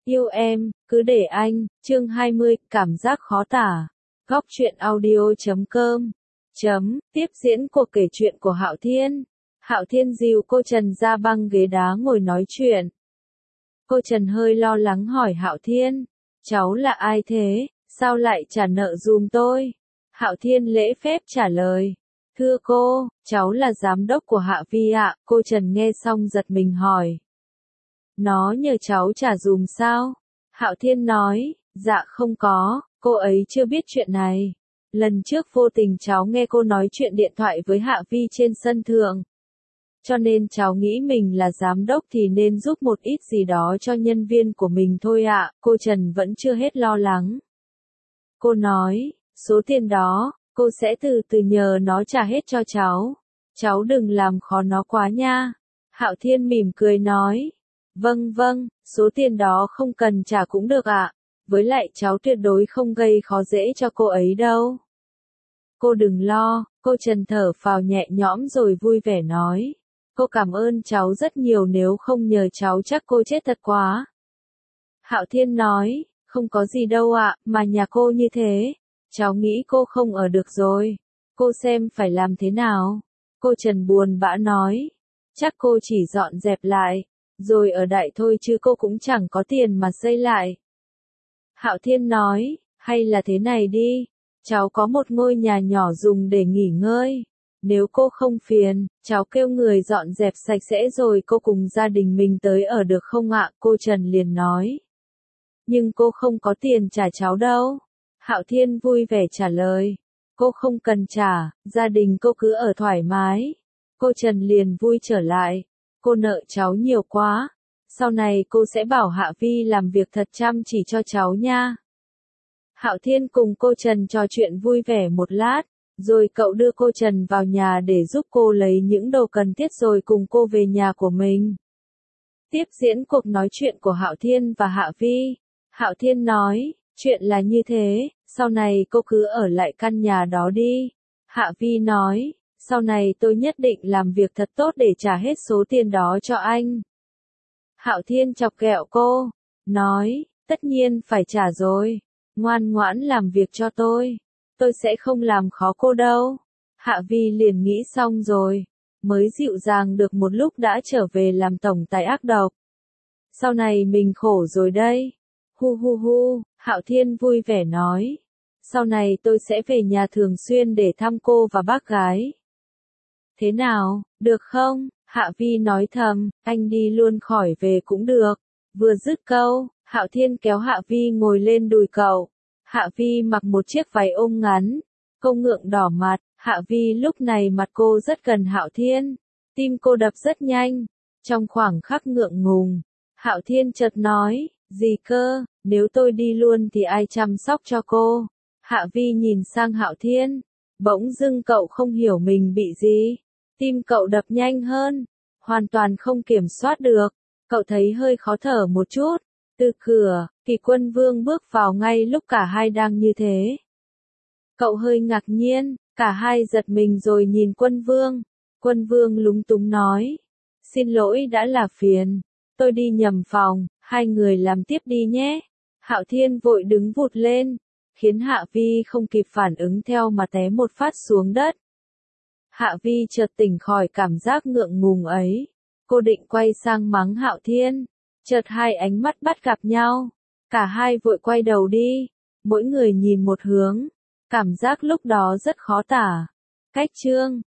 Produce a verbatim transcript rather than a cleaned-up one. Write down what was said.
Yêu em, cứ để anh, chương hai mươi, cảm giác khó tả. Góc truyện audio chấm com. Chấm, tiếp diễn cuộc kể chuyện của Hạo Thiên. Hạo Thiên dìu cô Trần ra băng ghế đá ngồi nói chuyện. Cô Trần hơi lo lắng hỏi Hạo Thiên, cháu là ai thế, sao lại trả nợ giùm tôi? Hạo Thiên lễ phép trả lời, thưa cô, cháu là giám đốc của Hạ Vi ạ. Cô Trần nghe xong giật mình hỏi, nó nhờ cháu trả giùm sao? Hạo Thiên nói, dạ không có, cô ấy chưa biết chuyện này. Lần trước vô tình cháu nghe cô nói chuyện điện thoại với Hạ Vi trên sân thượng. Cho nên cháu nghĩ mình là giám đốc thì nên giúp một ít gì đó cho nhân viên của mình thôi ạ. Cô Trần vẫn chưa hết lo lắng. Cô nói, số tiền đó, cô sẽ từ từ nhờ nó trả hết cho cháu. Cháu đừng làm khó nó quá nha. Hạo Thiên mỉm cười nói, vâng vâng, số tiền đó không cần trả cũng được ạ. Với lại cháu tuyệt đối không gây khó dễ cho cô ấy đâu. Cô đừng lo, cô Trần thở phào nhẹ nhõm rồi vui vẻ nói. Cô cảm ơn cháu rất nhiều, nếu không nhờ cháu chắc cô chết thật quá. Hạo Thiên nói, không có gì đâu ạ, mà nhà cô như thế, cháu nghĩ cô không ở được rồi. Cô xem phải làm thế nào? Cô Trần buồn bã nói, chắc cô chỉ dọn dẹp lại, rồi ở đại thôi chứ cô cũng chẳng có tiền mà xây lại. Hạo Thiên nói, hay là thế này đi, cháu có một ngôi nhà nhỏ dùng để nghỉ ngơi. Nếu cô không phiền, cháu kêu người dọn dẹp sạch sẽ rồi cô cùng gia đình mình tới ở được không ạ? Cô Trần liền nói. Nhưng cô không có tiền trả cháu đâu. Hạo Thiên vui vẻ trả lời. Cô không cần trả, gia đình cô cứ ở thoải mái. Cô Trần liền vui trở lại. Cô nợ cháu nhiều quá. Sau này cô sẽ bảo Hạ Vi làm việc thật chăm chỉ cho cháu nha. Hạo Thiên cùng cô Trần trò chuyện vui vẻ một lát. Rồi cậu đưa cô Trần vào nhà để giúp cô lấy những đồ cần thiết rồi cùng cô về nhà của mình. Tiếp diễn cuộc nói chuyện của Hạo Thiên và Hạ Vi. Hạo Thiên nói, chuyện là như thế, sau này cô cứ ở lại căn nhà đó đi. Hạ Vi nói, sau này tôi nhất định làm việc thật tốt để trả hết số tiền đó cho anh. Hạo Thiên chọc ghẹo cô, nói, tất nhiên phải trả rồi, ngoan ngoãn làm việc cho tôi. Tôi sẽ không làm khó cô đâu. Hạ Vi liền nghĩ xong rồi, mới dịu dàng được một lúc đã trở về làm tổng tài ác độc. Sau này mình khổ rồi đây. Hu hu hu, Hạo Thiên vui vẻ nói. Sau này tôi sẽ về nhà thường xuyên để thăm cô và bác gái. Thế nào, được không? Hạ Vi nói thầm, anh đi luôn khỏi về cũng được. Vừa dứt câu, Hạo Thiên kéo Hạ Vi ngồi lên đùi cậu. Hạ Vi mặc một chiếc váy ôm ngắn, cô ngượng đỏ mặt. Hạ Vi lúc này mặt cô rất gần Hạo Thiên, tim cô đập rất nhanh. Trong khoảng khắc ngượng ngùng, Hạo Thiên chợt nói, gì cơ, nếu tôi đi luôn thì ai chăm sóc cho cô? Hạ Vi nhìn sang Hạo Thiên, bỗng dưng cậu không hiểu mình bị gì, tim cậu đập nhanh hơn, hoàn toàn không kiểm soát được, cậu thấy hơi khó thở một chút. Từ cửa, Kỳ Quân Vương bước vào ngay lúc cả hai đang như thế. Cậu hơi ngạc nhiên, cả hai giật mình rồi nhìn Quân Vương. Quân Vương lúng túng nói, xin lỗi đã là phiền, tôi đi nhầm phòng, hai người làm tiếp đi nhé. Hạo Thiên vội đứng vụt lên, khiến Hạ Vi không kịp phản ứng theo mà té một phát xuống đất. Hạ Vi chợt tỉnh khỏi cảm giác ngượng ngùng ấy, cô định quay sang mắng Hạo Thiên. Chợt hai ánh mắt bắt gặp nhau, cả hai vội quay đầu đi, mỗi người nhìn một hướng, cảm giác lúc đó rất khó tả. Cách chương